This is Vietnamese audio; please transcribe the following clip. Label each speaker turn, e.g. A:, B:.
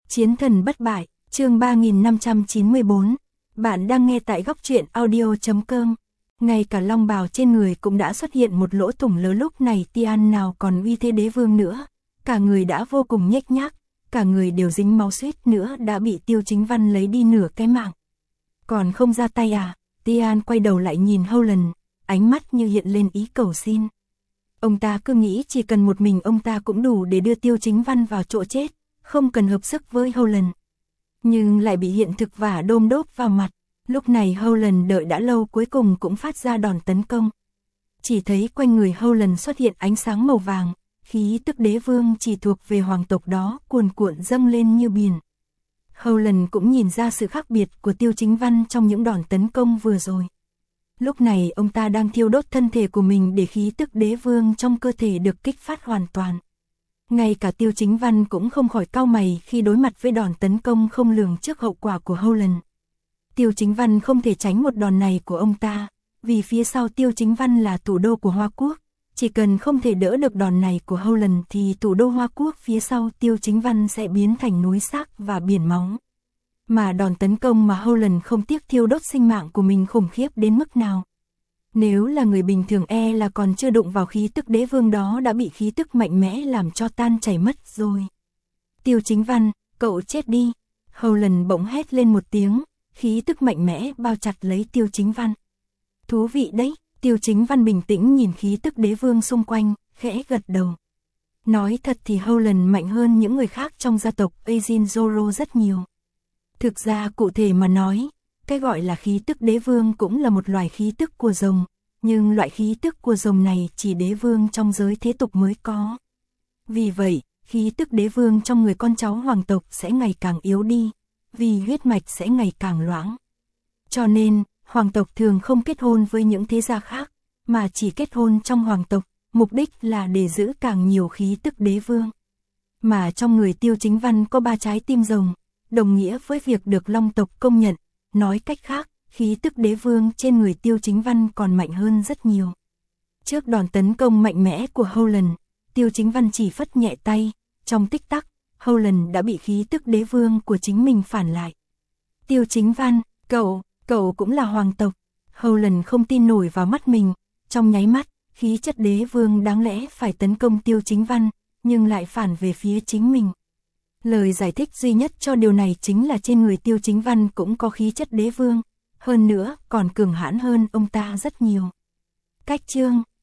A: Chiến thần bất bại, chương 3594. Bạn đang nghe tại góc truyện audio.com. Ngay cả long bào trên người cũng đã xuất hiện một lỗ thủng lớn, lúc này Tian nào còn uy thế đế vương nữa. Cả người đã vô cùng nhếch nhác, cả người đều dính máu, suýt nữa đã bị Tiêu Chính Văn lấy đi nửa cái mạng. Còn không ra tay à? Tian quay đầu lại nhìn Howland, ánh mắt như hiện lên ý cầu xin. Ông ta cứ nghĩ chỉ cần một mình ông ta cũng đủ để đưa Tiêu Chính Văn vào chỗ chết, không cần hợp sức với Howland. Nhưng lại bị hiện thực vả đôm đốp vào mặt. Lúc này Howland đợi đã lâu cuối cùng cũng phát ra đòn tấn công. Chỉ thấy quanh người Howland xuất hiện ánh sáng màu vàng, khí tức đế vương chỉ thuộc về hoàng tộc đó cuồn cuộn dâng lên như biển. Howland cũng nhìn ra sự khác biệt của Tiêu Chính Văn trong những đòn tấn công vừa rồi. Lúc này ông ta đang thiêu đốt thân thể của mình để khí tức đế vương trong cơ thể được kích phát hoàn toàn. Ngay cả Tiêu Chính Văn cũng không khỏi cau mày khi đối mặt với đòn tấn công không lường trước hậu quả của Howland. Tiêu Chính Văn không thể tránh một đòn này của ông ta, vì phía sau Tiêu Chính Văn là thủ đô của Hoa Quốc. Chỉ cần không thể đỡ được đòn này của Howland thì thủ đô Hoa Quốc phía sau Tiêu Chính Văn sẽ biến thành núi xác và biển máu. Mà đòn tấn công mà Howland không tiếc thiêu đốt sinh mạng của mình khủng khiếp đến mức nào. Nếu là người bình thường là còn chưa đụng vào khí tức đế vương đó đã bị khí tức mạnh mẽ làm cho tan chảy mất rồi. Tiêu Chính Văn, cậu chết đi. Howland bỗng hét lên một tiếng, khí tức mạnh mẽ bao chặt lấy Tiêu Chính Văn. Thú vị đấy. Tiêu Chính Văn bình tĩnh nhìn khí tức đế vương xung quanh, khẽ gật đầu. Nói thật thì Howland mạnh hơn những người khác trong gia tộc Ajin Zoro rất nhiều. Thực ra cụ thể mà nói, cái gọi là khí tức đế vương cũng là một loài khí tức của rồng, nhưng loại khí tức của rồng này chỉ đế vương trong giới thế tục mới có. Vì vậy, khí tức đế vương trong người con cháu hoàng tộc sẽ ngày càng yếu đi, vì huyết mạch sẽ ngày càng loãng. Cho nên, hoàng tộc thường không kết hôn với những thế gia khác, mà chỉ kết hôn trong hoàng tộc, mục đích là để giữ càng nhiều khí tức đế vương. Mà trong người Tiêu Chính Văn có 3 trái tim rồng, đồng nghĩa với việc được long tộc công nhận. Nói cách khác, khí tức đế vương trên người Tiêu Chính Văn còn mạnh hơn rất nhiều. Trước đòn tấn công mạnh mẽ của Howland, Tiêu Chính Văn chỉ phất nhẹ tay, trong tích tắc, Howland đã bị khí tức đế vương của chính mình phản lại. Tiêu Chính Văn, cậu cũng là hoàng tộc. Howland không tin nổi vào mắt mình, trong nháy mắt, khí chất đế vương đáng lẽ phải tấn công Tiêu Chính Văn, nhưng lại phản về phía chính mình. Lời giải thích duy nhất cho điều này chính là trên người Tiêu Chính Văn cũng có khí chất đế vương, hơn nữa còn cường hãn hơn ông ta rất nhiều. Cách chương